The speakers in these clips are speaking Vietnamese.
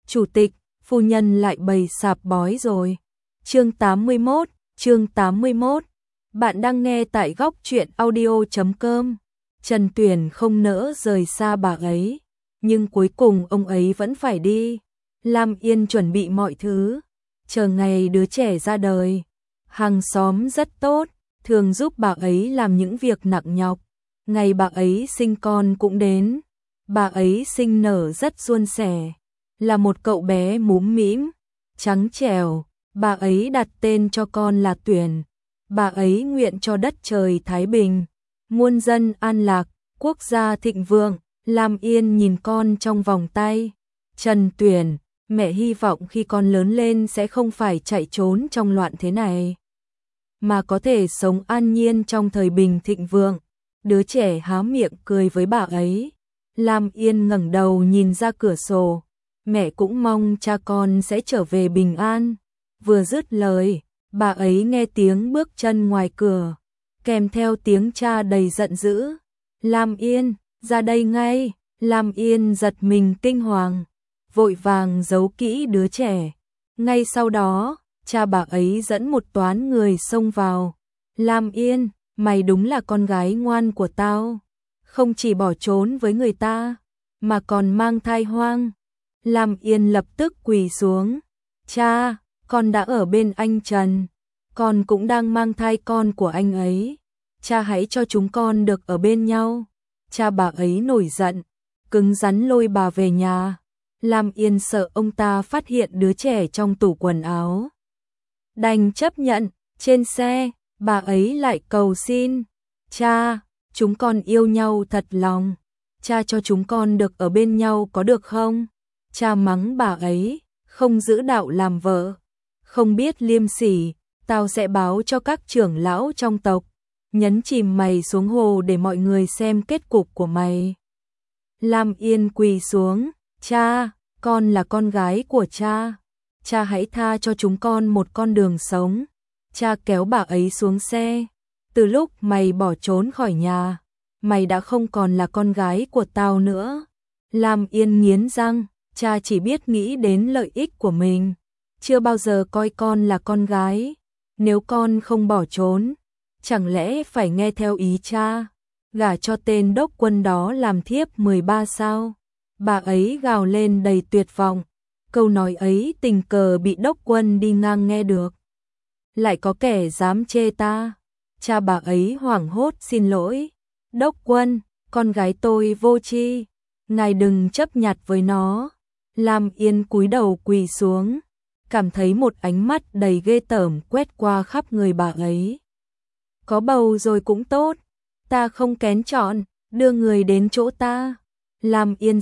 Chủ tịch, phu nhân lại bày sạp bói rồi. Chương 81. Bạn đang nghe tại góc truyện audio.com. Trần Tuyển không nỡ rời xa bà ấy, nhưng cuối cùng ông ấy vẫn phải đi. Lam Yên chuẩn bị mọi thứ, chờ ngày đứa trẻ ra đời. Hàng xóm rất tốt, thường giúp bà ấy làm những việc nặng nhọc. Ngày bà ấy sinh con cũng đến. Bà ấy sinh nở rất suôn sẻ, là một cậu bé múm mĩm, trắng trẻo. Bà ấy đặt tên cho con là Tuyển. Bà ấy nguyện cho đất trời thái bình, muôn dân an lạc, quốc gia thịnh vượng. Lam Yên nhìn con trong vòng tay. Trần Tuyển, mẹ hy vọng khi con lớn lên sẽ không phải chạy trốn trong loạn thế này, mà có thể sống an nhiên trong thời bình thịnh vượng. Đứa trẻ há miệng cười với bà ấy. Lam Yên ngẩng đầu nhìn ra cửa sổ. Mẹ cũng mong cha con sẽ trở về bình an. Vừa dứt lời, bà ấy nghe tiếng bước chân ngoài cửa, kèm theo tiếng cha đầy giận dữ. Lam Yên, ra đây ngay. Lam Yên giật mình kinh hoàng, vội vàng giấu kỹ đứa trẻ. Ngay sau đó, cha bà ấy dẫn một toán người xông vào. Lam Yên, mày đúng là con gái ngoan của tao, không chỉ bỏ trốn với người ta, mà còn mang thai hoang. Lam Yên lập tức quỳ xuống. Cha, con đã ở bên anh Trần, con cũng đang mang thai con của anh ấy. Cha hãy cho chúng con được ở bên nhau. Cha bà ấy nổi giận, cứng rắn lôi bà về nhà. Lam Yên sợ ông ta phát hiện đứa trẻ trong tủ quần áo, đành chấp nhận. Trên xe, bà ấy lại cầu xin. Cha, chúng con yêu nhau thật lòng. Cha cho chúng con được ở bên nhau có được không? Cha mắng bà ấy, không giữ đạo làm vợ, không biết liêm sỉ. Tao sẽ báo cho các trưởng lão trong tộc, nhấn chìm mày xuống hồ để mọi người xem kết cục của mày. Lam Yên quỳ xuống. Cha, con là con gái của cha. Cha hãy tha cho chúng con một con đường sống. Cha kéo bà ấy xuống xe. Từ lúc mày bỏ trốn khỏi nhà, mày đã không còn là con gái của tao nữa. Lam Yên nghiến răng, cha chỉ biết nghĩ đến lợi ích của mình, chưa bao giờ coi con là con gái. Nếu con không bỏ trốn, chẳng lẽ phải nghe theo ý cha, gả cho tên đốc quân đó làm thiếp 13 sao? Bà ấy gào lên đầy tuyệt vọng. Câu nói ấy tình cờ bị đốc quân đi ngang nghe được. Lại có kẻ dám chê ta. Cha bà ấy hoảng hốt xin lỗi. Đốc quân, con gái tôi vô tri, ngài đừng chấp nhặt với nó. Lam Yên cúi đầu quỳ xuống, cảm thấy một ánh mắt đầy ghê tởm quét qua khắp người bà ấy. Có bầu rồi cũng tốt, ta không kén chọn, đưa người đến chỗ ta. Lam Yên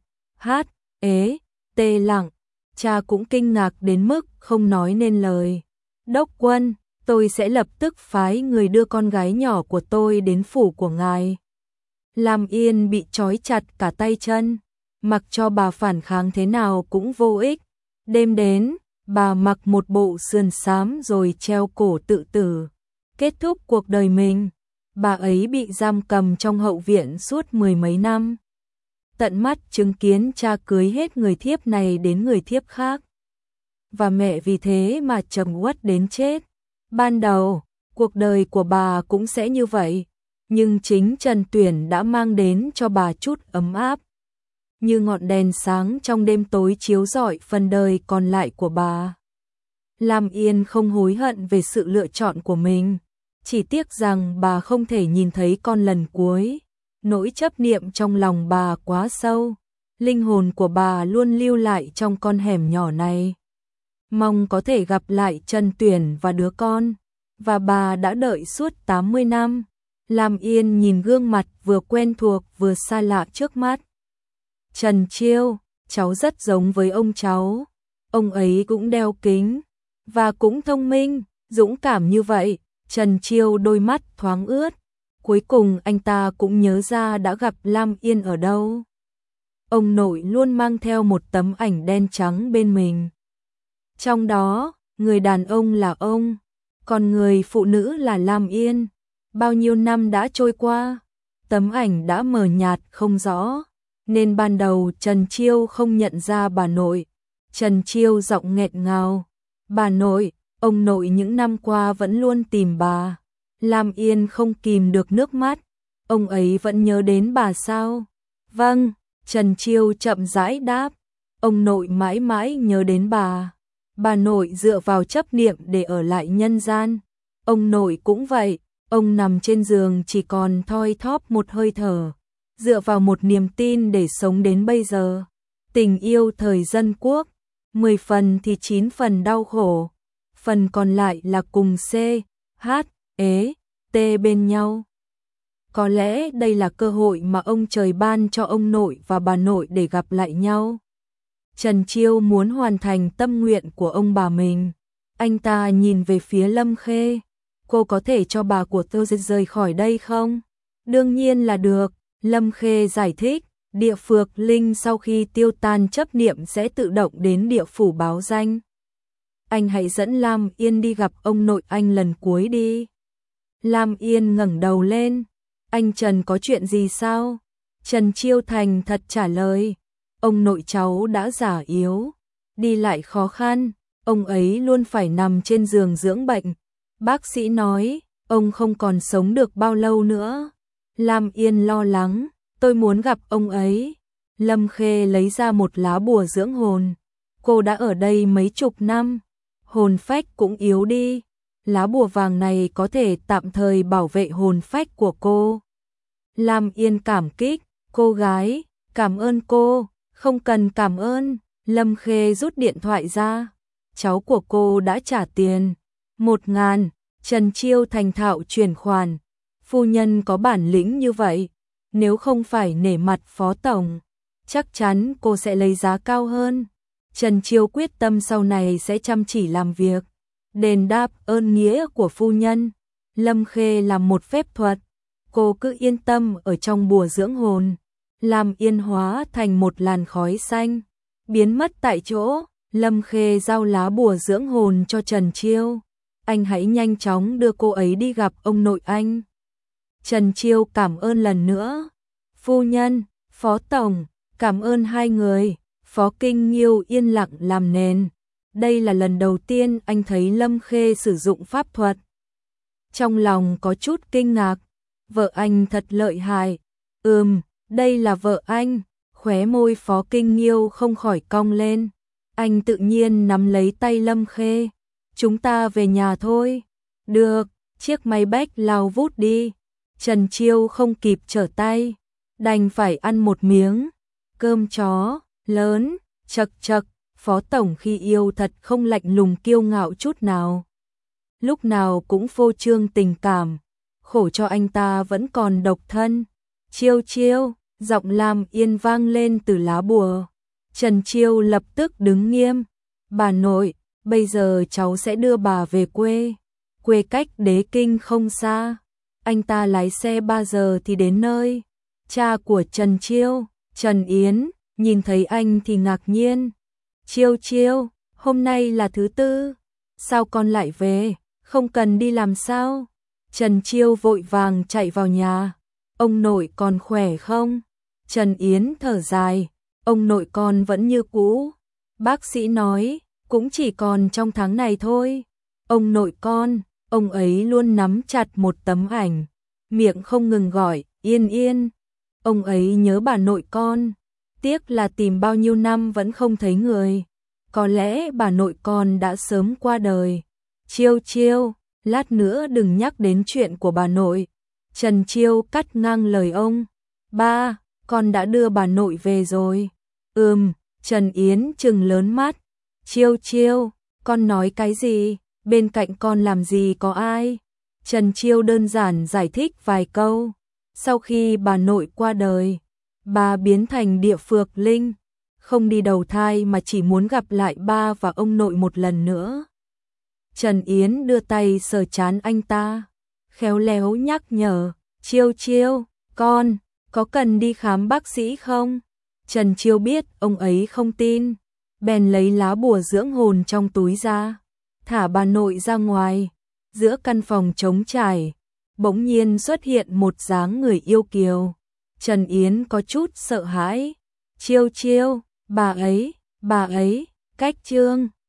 tê lặng, cha cũng kinh ngạc đến mức không nói nên lời. Đốc quân, tôi sẽ lập tức phái người đưa con gái nhỏ của tôi đến phủ của ngài. Lam Yên bị trói chặt cả tay chân, mặc cho bà phản kháng thế nào cũng vô ích. Đêm đến, bà mặc một bộ sườn xám rồi treo cổ tự tử, kết thúc cuộc đời mình. Bà ấy bị giam cầm trong hậu viện suốt 10 mấy năm, tận mắt chứng kiến cha cưới hết người thiếp này đến người thiếp khác, và mẹ vì thế mà trầm uất đến chết. Ban đầu, cuộc đời của bà cũng sẽ như vậy, nhưng chính Trần Tuyển đã mang đến cho bà chút ấm áp, như ngọn đèn sáng trong đêm tối chiếu rọi phần đời còn lại của bà. Lam Yên không hối hận về sự lựa chọn của mình, chỉ tiếc rằng bà không thể nhìn thấy con lần cuối. Nỗi chấp niệm trong lòng bà quá sâu, linh hồn của bà luôn lưu lại trong con hẻm nhỏ này, mong có thể gặp lại Trần Tuyển và đứa con, và bà đã đợi suốt 80 năm. Lam Yên nhìn gương mặt vừa quen thuộc vừa xa lạ trước mắt. Trần Chiêu, cháu rất giống với ông cháu, ông ấy cũng đeo kính, và cũng thông minh, dũng cảm như vậy. Trần Chiêu đôi mắt thoáng ướt. Cuối cùng anh ta cũng nhớ ra đã gặp Lam Yên ở đâu. Ông nội luôn mang theo một tấm ảnh đen trắng bên mình. Trong đó, người đàn ông là ông, còn người phụ nữ là Lam Yên. Bao nhiêu năm đã trôi qua, tấm ảnh đã mờ nhạt không rõ, nên ban đầu Trần Chiêu không nhận ra bà nội. Trần Chiêu giọng nghẹt ngào. Bà nội, ông nội những năm qua vẫn luôn tìm bà. Lam Yên không kìm được nước mắt. Ông ấy vẫn nhớ đến bà sao? Vâng, Trần Chiêu chậm rãi đáp. Ông nội mãi mãi nhớ đến bà. Bà nội dựa vào chấp niệm để ở lại nhân gian. Ông nội cũng vậy, ông nằm trên giường chỉ còn thoi thóp một hơi thở, dựa vào một niềm tin để sống đến bây giờ. Tình yêu thời dân quốc, 10 phần thì 9 phần đau khổ, phần còn lại là cùng C, H, E, T bên nhau. Có lẽ đây là cơ hội mà ông trời ban cho ông nội và bà nội để gặp lại nhau. Trần Chiêu muốn hoàn thành tâm nguyện của ông bà mình. Anh ta nhìn về phía Lâm Khê. Cô có thể cho bà của tôi rời khỏi đây không? Đương nhiên là được. Lâm Khê giải thích. Địa phược linh sau khi tiêu tan chấp niệm sẽ tự động đến địa phủ báo danh. Anh hãy dẫn Lam Yên đi gặp ông nội anh lần cuối đi. Lam Yên ngẩng đầu lên. Anh Trần có chuyện gì sao? Trần Chiêu thành thật trả lời. Ông nội cháu đã già yếu, đi lại khó khăn, ông ấy luôn phải nằm trên giường dưỡng bệnh. Bác sĩ nói, ông không còn sống được bao lâu nữa. Lam Yên lo lắng, tôi muốn gặp ông ấy. Lâm Khê lấy ra một lá bùa dưỡng hồn. Cô đã ở đây mấy chục năm, hồn phách cũng yếu đi. Lá bùa vàng này có thể tạm thời bảo vệ hồn phách của cô. Lam Yên cảm kích, cô gái, cảm ơn cô. Không cần cảm ơn, Lâm Khê rút điện thoại ra. Cháu của cô đã trả tiền. 1.000, Trần Chiêu thành thạo chuyển khoản. Phu nhân có bản lĩnh như vậy. Nếu không phải nể mặt phó tổng, chắc chắn cô sẽ lấy giá cao hơn. Trần Chiêu quyết tâm sau này sẽ chăm chỉ làm việc. Đền đáp ơn nghĩa của phu nhân. Lâm Khê làm một phép thuật. Cô cứ yên tâm ở trong bùa dưỡng hồn. Lam Yên hóa thành một làn khói xanh, biến mất tại chỗ. Lâm Khê giao lá bùa dưỡng hồn cho Trần Chiêu. Anh hãy nhanh chóng đưa cô ấy đi gặp ông nội anh. Trần Chiêu cảm ơn lần nữa. Phu nhân, phó tổng, cảm ơn hai người. Phó Kinh Nghiêu yên lặng làm nền. Đây là lần đầu tiên anh thấy Lâm Khê sử dụng pháp thuật. Trong lòng có chút kinh ngạc. Vợ anh thật lợi hại. Đây là vợ anh. Khóe môi Phó Kinh Nghiêu không khỏi cong lên. Anh tự nhiên nắm lấy tay Lâm Khê. Chúng ta về nhà thôi. Được, chiếc máy bách lao vút đi. Trần Chiêu không kịp trở tay, đành phải ăn một miếng. Cơm chó, lớn, chật chật. Phó tổng khi yêu thật không lạnh lùng kiêu ngạo chút nào. Lúc nào cũng phô trương tình cảm. Khổ cho anh ta vẫn còn độc thân. Chiêu chiêu, giọng Lam Yên vang lên từ lá bùa. Trần Chiêu lập tức đứng nghiêm. Bà nội, bây giờ cháu sẽ đưa bà về quê. Quê cách Đế Kinh không xa. Anh ta lái xe 3 giờ thì đến nơi. Cha của Trần Chiêu, Trần Yến, nhìn thấy anh thì ngạc nhiên. Chiêu chiêu, hôm nay là thứ tư. Sao con lại về, không cần đi làm sao? Trần Chiêu vội vàng chạy vào nhà. Ông nội còn khỏe không? Trần Yến thở dài. Ông nội con vẫn như cũ. Bác sĩ nói, cũng chỉ còn trong tháng này thôi. Ông nội con, ông ấy luôn nắm chặt một tấm ảnh. Miệng không ngừng gọi, Yên Yên. Ông ấy nhớ bà nội con. Tiếc là tìm bao nhiêu năm vẫn không thấy người. Có lẽ bà nội con đã sớm qua đời. Chiêu chiêu, lát nữa đừng nhắc đến chuyện của bà nội. Trần Chiêu cắt ngang lời ông. Ba, con đã đưa bà nội về rồi. Trần Yến trừng lớn mắt. Chiêu chiêu, con nói cái gì? Bên cạnh con làm gì có ai? Trần Chiêu đơn giản giải thích vài câu. Sau khi bà nội qua đời, bà biến thành địa phược linh, không đi đầu thai mà chỉ muốn gặp lại ba và ông nội một lần nữa. Trần Yến đưa tay sờ trán anh ta, khéo léo nhắc nhở, Chiêu chiêu, con, có cần đi khám bác sĩ không? Trần Chiêu biết ông ấy không tin, bèn lấy lá bùa dưỡng hồn trong túi ra, thả bà nội ra ngoài. Giữa căn phòng trống trải, bỗng nhiên xuất hiện một dáng người yêu kiều. Trần Yến có chút sợ hãi. Chiêu chiêu, bà ấy, cách chương